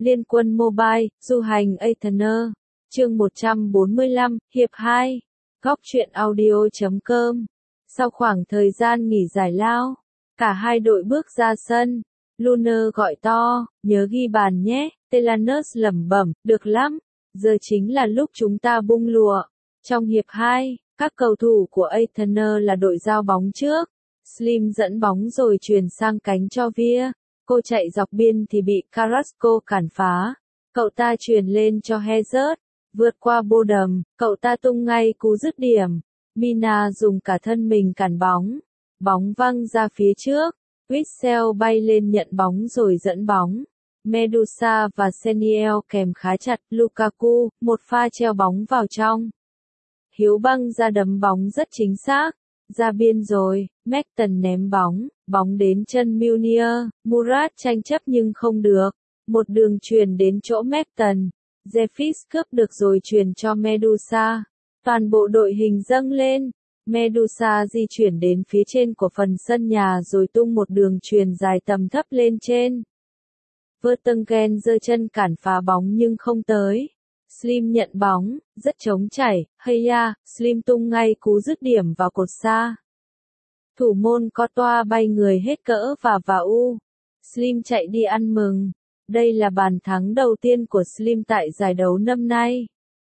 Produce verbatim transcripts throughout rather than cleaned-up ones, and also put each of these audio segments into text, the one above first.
Liên quân Mobile, du hành Athena. Chương một trăm bốn mươi lăm, hiệp hai. Góc truyện audio chấm com. Sau khoảng thời gian nghỉ giải lao, cả hai đội bước ra sân. Lunar gọi to, nhớ ghi bàn nhé. Telanus lẩm bẩm, được lắm. Giờ chính là lúc chúng ta bung lụa. Trong hiệp hai, các cầu thủ của Athena là đội giao bóng trước. Slim dẫn bóng rồi truyền sang cánh cho Via. Cô chạy dọc biên thì bị Carrasco cản phá. Cậu ta truyền lên cho Hazard. Vượt qua Bodum, cậu ta tung ngay cú dứt điểm. Mina dùng cả thân mình cản bóng. Bóng văng ra phía trước. Witsel bay lên nhận bóng rồi dẫn bóng. Medusa và Seniel kèm khá chặt Lukaku, một pha treo bóng vào trong. Hiếu băng ra đấm bóng rất chính xác. Ra biên rồi, Merton ném bóng, bóng đến chân Meunier, Murat tranh chấp nhưng không được. Một đường truyền đến chỗ Merton. Zefis cướp được rồi truyền cho Medusa. Toàn bộ đội hình dâng lên. Medusa di chuyển đến phía trên của phần sân nhà rồi tung một đường truyền dài tầm thấp lên trên. Vertonghen giơ chân cản phá bóng nhưng không tới. Slim nhận bóng, rất trống chảy, hay ya, Slim tung ngay cú dứt điểm vào cột xa. Thủ môn Courtois bay người hết cỡ và vào u. Slim chạy đi ăn mừng. Đây là bàn thắng đầu tiên của Slim tại giải đấu năm nay.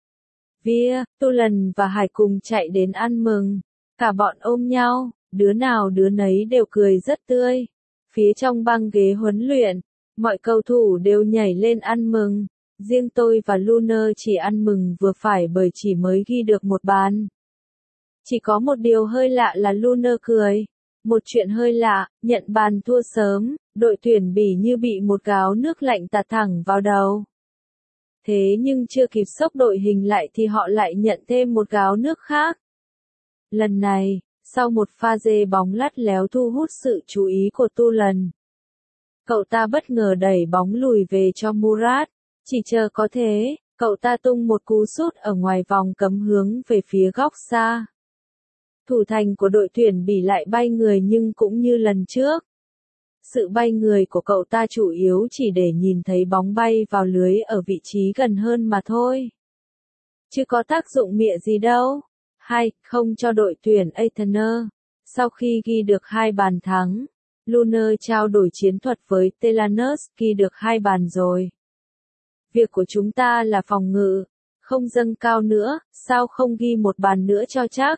Via, Tulan và Hải cùng chạy đến ăn mừng. Cả bọn ôm nhau, đứa nào đứa nấy đều cười rất tươi. Phía trong băng ghế huấn luyện, mọi cầu thủ đều nhảy lên ăn mừng. Riêng tôi và Lunar chỉ ăn mừng vừa phải bởi chỉ mới ghi được một bàn. Chỉ có một điều hơi lạ là Lunar cười. Một chuyện hơi lạ, nhận bàn thua sớm, đội tuyển Bỉ như bị một gáo nước lạnh tạt thẳng vào đầu. Thế nhưng chưa kịp xốc đội hình lại thì họ lại nhận thêm một gáo nước khác. Lần này, sau một pha dê bóng lắt léo thu hút sự chú ý của Tulan. Cậu ta bất ngờ đẩy bóng lùi về cho Murat. Chỉ chờ có thế, cậu ta tung một cú sút ở ngoài vòng cấm hướng về phía góc xa. Thủ thành của đội tuyển Bỉ lại bay người nhưng cũng như lần trước. Sự bay người của cậu ta chủ yếu chỉ để nhìn thấy bóng bay vào lưới ở vị trí gần hơn mà thôi. Chứ có tác dụng mịa gì đâu. Hai không cho đội tuyển Athena. Sau khi ghi được hai bàn thắng, Lunar trao đổi chiến thuật với Telanus, ghi được hai bàn rồi. Việc của chúng ta là phòng ngự, không dâng cao nữa, sao không ghi một bàn nữa cho chắc?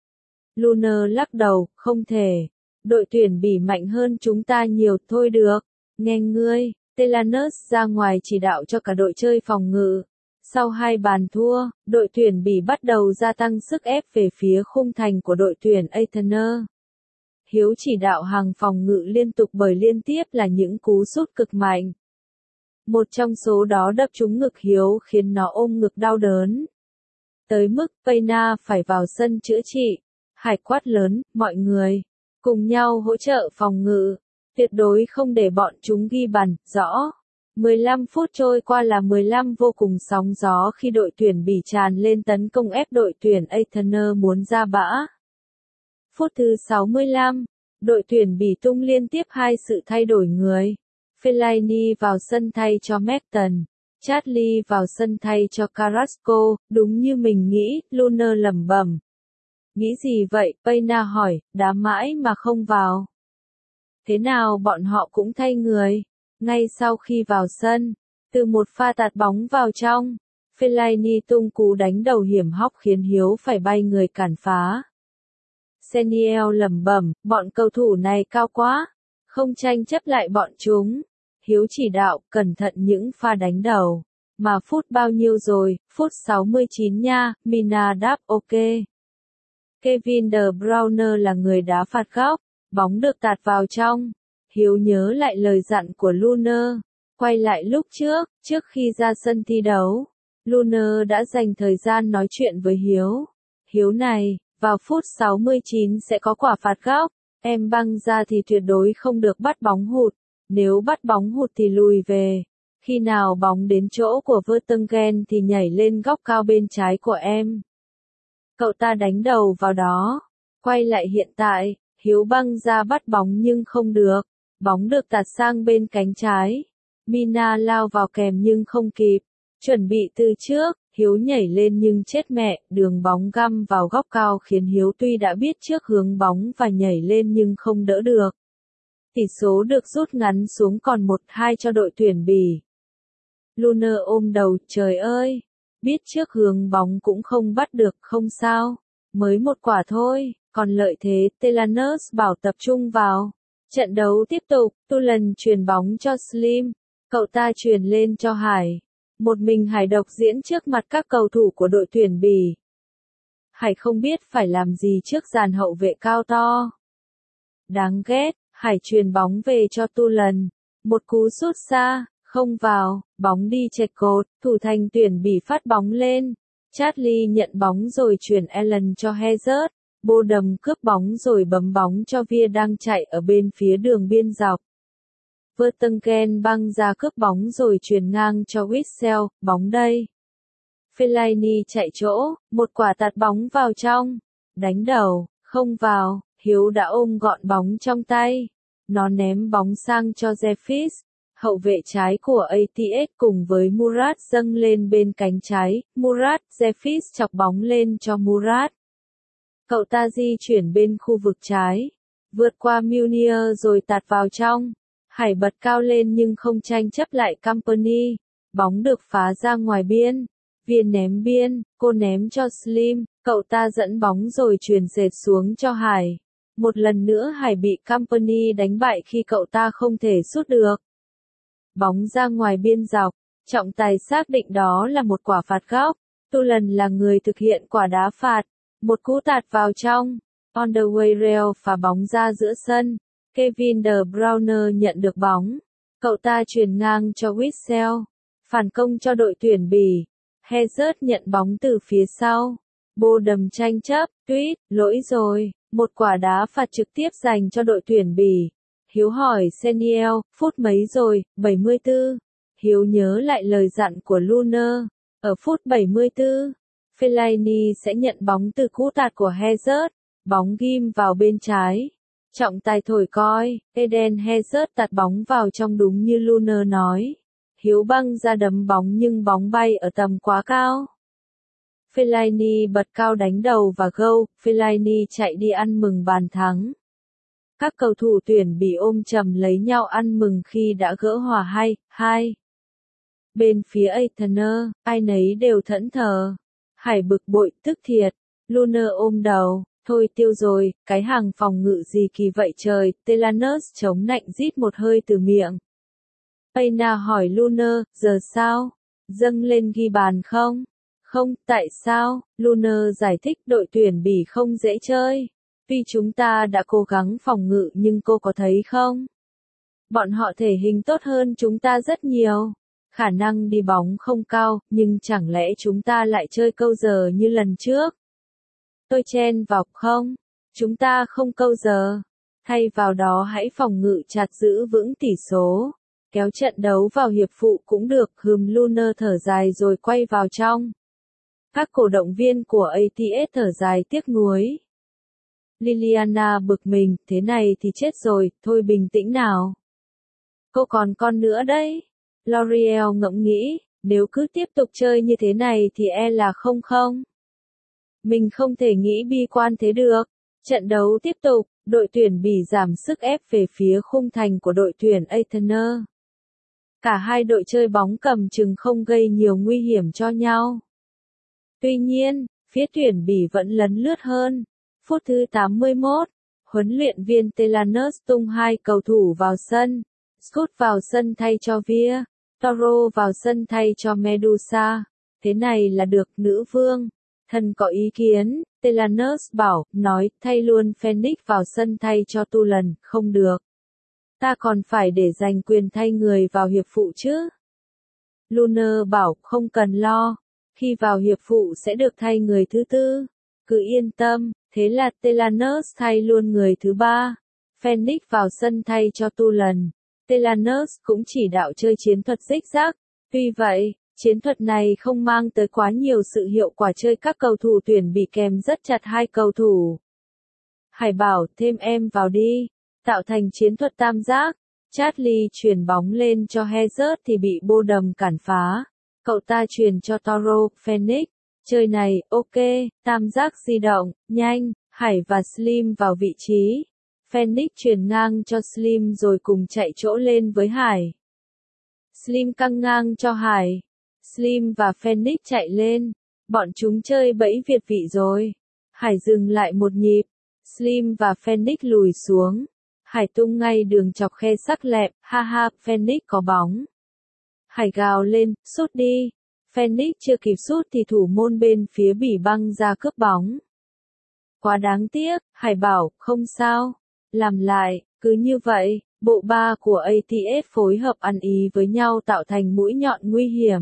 Lunar lắc đầu, không thể. Đội tuyển Bỉ mạnh hơn chúng ta nhiều thôi được. Nghe ngươi, Telanus ra ngoài chỉ đạo cho cả đội chơi phòng ngự. Sau hai bàn thua, đội tuyển Bỉ bắt đầu gia tăng sức ép về phía khung thành của đội tuyển Athena. Hiếu chỉ đạo hàng phòng ngự liên tục bởi liên tiếp là những cú sút cực mạnh. Một trong số đó đập trúng ngực Hiếu khiến nó ôm ngực đau đớn. Tới mức Payna phải vào sân chữa trị. Hải quát lớn, mọi người, cùng nhau hỗ trợ phòng ngự, tuyệt đối không để bọn chúng ghi bàn, rõ. mười lăm phút trôi qua là mười lăm vô cùng sóng gió khi đội tuyển Bỉ tràn lên tấn công ép đội tuyển Athena muốn ra bã. Phút thứ sáu mươi lăm, đội tuyển Bỉ tung liên tiếp hai sự thay đổi người. Fellaini vào sân thay cho Merton, Charlie vào sân thay cho Carrasco, đúng như mình nghĩ, Lunar lẩm bẩm. Nghĩ gì vậy? Payna hỏi, đá mãi mà không vào. Thế nào bọn họ cũng thay người. Ngay sau khi vào sân, từ một pha tạt bóng vào trong, Fellaini tung cú đánh đầu hiểm hóc khiến Hiếu phải bay người cản phá. Seniel lẩm bẩm, bọn cầu thủ này cao quá, không tranh chấp lại bọn chúng. Hiếu chỉ đạo, cẩn thận những pha đánh đầu. Mà phút bao nhiêu rồi? Phút sáu mươi chín nha, Mina đáp ok. Kevin De Bruyne là người đá phạt góc, bóng được tạt vào trong. Hiếu nhớ lại lời dặn của Lunar, quay lại lúc trước, trước khi ra sân thi đấu. Lunar đã dành thời gian nói chuyện với Hiếu. Hiếu này, vào phút sáu mươi chín sẽ có quả phạt góc, em băng ra thì tuyệt đối không được bắt bóng hụt, nếu bắt bóng hụt thì lùi về. Khi nào bóng đến chỗ của Vertonghen thì nhảy lên góc cao bên trái của em. Cậu ta đánh đầu vào đó. Quay lại hiện tại, Hiếu băng ra bắt bóng nhưng không được. Bóng được tạt sang bên cánh trái. Mina lao vào kèm nhưng không kịp. Chuẩn bị từ trước, Hiếu nhảy lên nhưng chết mẹ, đường bóng găm vào góc cao khiến Hiếu tuy đã biết trước hướng bóng và nhảy lên nhưng không đỡ được. Tỷ số được rút ngắn xuống còn một hai cho đội tuyển Bỉ. Lunar ôm đầu, trời ơi, biết trước hướng bóng cũng không bắt được, không sao, mới một quả thôi, còn lợi thế, Telanus bảo tập trung vào. Trận đấu tiếp tục, Tulan truyền bóng cho Slim, cậu ta truyền lên cho Hải. Một mình Hải độc diễn trước mặt các cầu thủ của đội tuyển Bỉ. Hải không biết phải làm gì trước dàn hậu vệ cao to. Đáng ghét, Hải truyền bóng về cho Tulan. Một cú sút xa, không vào, bóng đi chệch cột, thủ thành tuyển Bỉ phát bóng lên. Charlie nhận bóng rồi chuyển Allen cho Hazard. Bodum cướp bóng rồi bấm bóng cho Via đang chạy ở bên phía đường biên dọc. Vertonghen băng ra cướp bóng rồi truyền ngang cho Witsel, bóng đây. Fellaini chạy chỗ, một quả tạt bóng vào trong. Đánh đầu, không vào, Hiếu đã ôm gọn bóng trong tay. Nó ném bóng sang cho Jeffis. Hậu vệ trái của a tê ét cùng với Murat dâng lên bên cánh trái. Murat, Jeffis chọc bóng lên cho Murat. Cậu ta di chuyển bên khu vực trái. Vượt qua Munier rồi tạt vào trong. Hải bật cao lên nhưng không tranh chấp lại Company. Bóng được phá ra ngoài biên. Viên ném biên, cô ném cho Slim, cậu ta dẫn bóng rồi truyền dệt xuống cho Hải. Một lần nữa Hải bị Company đánh bại khi cậu ta không thể sút được. Bóng ra ngoài biên dọc, trọng tài xác định đó là một quả phạt góc. Tulan là người thực hiện quả đá phạt. Một cú tạt vào trong. On the way rail phá bóng ra giữa sân. Kevin De Bruyne nhận được bóng. Cậu ta truyền ngang cho Witsel. Phản công cho đội tuyển Bỉ. Hazard nhận bóng từ phía sau. Bodum tranh chấp, tuyết, lỗi rồi. Một quả đá phạt trực tiếp dành cho đội tuyển Bỉ. Hiếu hỏi Seniel, phút mấy rồi, bảy mươi tư. Hiếu nhớ lại lời dặn của Lunar. Ở phút bảy mươi tư, Fellaini sẽ nhận bóng từ cú tạt của Hazard. Bóng ghim vào bên trái. Trọng tài thổi còi, Eden Hazard tạt bóng vào trong đúng như Lunar nói. Hiếu băng ra đấm bóng nhưng bóng bay ở tầm quá cao. Fellaini bật cao đánh đầu và gâu, Fellaini chạy đi ăn mừng bàn thắng. Các cầu thủ tuyển Bỉ ôm chầm lấy nhau ăn mừng khi đã gỡ hòa hai hai. Bên phía Aitner, ai nấy đều thẫn thờ. Hải bực bội, tức thiệt. Lunar ôm đầu, thôi tiêu rồi, cái hàng phòng ngự gì kỳ vậy trời. Telanus chống nạnh rít một hơi từ miệng. Payna hỏi Lunar, giờ sao? Dâng lên ghi bàn không? Không, tại sao? Lunar giải thích đội tuyển Bỉ không dễ chơi. Tuy chúng ta đã cố gắng phòng ngự nhưng cô có thấy không? Bọn họ thể hình tốt hơn chúng ta rất nhiều. Khả năng đi bóng không cao, nhưng chẳng lẽ chúng ta lại chơi câu giờ như lần trước? Tôi chen vào không? Chúng ta không câu giờ. Thay vào đó hãy phòng ngự chặt giữ vững tỷ số. Kéo trận đấu vào hiệp phụ cũng được, hừm Lunar thở dài rồi quay vào trong. Các cổ động viên của a tê ét thở dài tiếc nuối. Liliana bực mình, thế này thì chết rồi, thôi bình tĩnh nào. Cô còn con nữa đấy. L'Oreal ngẫm nghĩ, nếu cứ tiếp tục chơi như thế này thì e là không không. Mình không thể nghĩ bi quan thế được. Trận đấu tiếp tục, đội tuyển Bỉ giảm sức ép về phía khung thành của đội tuyển Aitner. Cả hai đội chơi bóng cầm chừng không gây nhiều nguy hiểm cho nhau. Tuy nhiên, phía tuyển Bỉ vẫn lấn lướt hơn. Phút thứ tám mươi mốt, huấn luyện viên Telanus tung hai cầu thủ vào sân. Scott vào sân thay cho Via, Toro vào sân thay cho Medusa. Thế này là được, nữ vương. Thần có ý kiến, Telanus bảo, nói, thay luôn Phoenix vào sân thay cho Tulan, không được. Ta còn phải để giành quyền thay người vào hiệp phụ chứ. Lunar bảo, không cần lo. Khi vào hiệp phụ sẽ được thay người thứ tư. Cứ yên tâm, thế là Telanus thay luôn người thứ ba. Phoenix vào sân thay cho Tulan. Telanus cũng chỉ đạo chơi chiến thuật rích rác. Tuy vậy, chiến thuật này không mang tới quá nhiều sự hiệu quả chơi các cầu thủ tuyển bị kèm rất chặt hai cầu thủ. Hải bảo, thêm em vào đi. Tạo thành chiến thuật tam giác. Charlie chuyền bóng lên cho Hazard thì bị Bodum cản phá. Cậu ta chuyền cho Toro Phoenix. Chơi này, ok, tam giác di động, nhanh, Hải và Slim vào vị trí. Phoenix chuyền ngang cho Slim rồi cùng chạy chỗ lên với Hải. Slim căng ngang cho Hải. Slim và Phoenix chạy lên. Bọn chúng chơi bẫy việt vị rồi. Hải dừng lại một nhịp. Slim và Phoenix lùi xuống. Hải tung ngay đường chọc khe sắc lẹm, ha ha, Phoenix có bóng. Hải gào lên, sút đi. Phoenix chưa kịp sút thì thủ môn bên phía Bỉ băng ra cướp bóng. Quá đáng tiếc, Hải bảo, không sao. Làm lại, cứ như vậy, bộ ba của a tê ép phối hợp ăn ý với nhau tạo thành mũi nhọn nguy hiểm.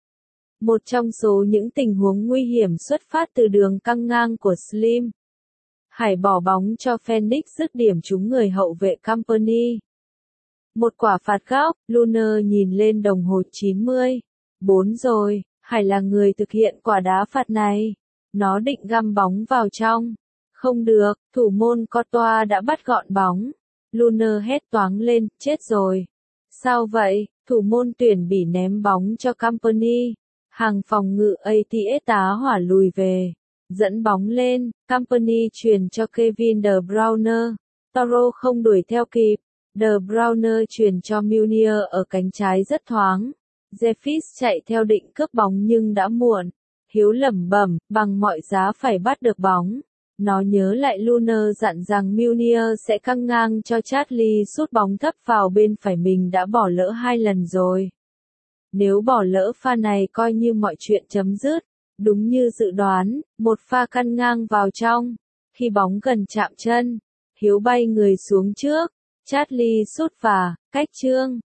Một trong số những tình huống nguy hiểm xuất phát từ đường căng ngang của Slim. Hải bỏ bóng cho Phoenix dứt điểm trúng người hậu vệ Company. Một quả phạt góc, Lunar nhìn lên đồng hồ chín mươi. Bốn rồi, Hải là người thực hiện quả đá phạt này. Nó định găm bóng vào trong. Không được, thủ môn Courtois đã bắt gọn bóng. Lunar hét toáng lên, chết rồi. Sao vậy? Thủ môn tuyển Bỉ ném bóng cho Company. Hàng phòng ngự a tê ép tá hỏa lùi về. Dẫn bóng lên, Company chuyền cho Kevin De Bruyne. Toro không đuổi theo kịp. De Bruyne chuyền cho Meunier ở cánh trái rất thoáng. Jeffis chạy theo định cướp bóng nhưng đã muộn. Hiếu lẩm bẩm, bằng mọi giá phải bắt được bóng. Nó nhớ lại Lunar dặn rằng Meunier sẽ căng ngang cho Charlie sút bóng thấp vào bên phải mình đã bỏ lỡ hai lần rồi. Nếu bỏ lỡ pha này coi như mọi chuyện chấm dứt. Đúng như dự đoán, một pha căn ngang vào trong. Khi bóng gần chạm chân, Hiếu bay người xuống trước. Charlie sút và, cách chương.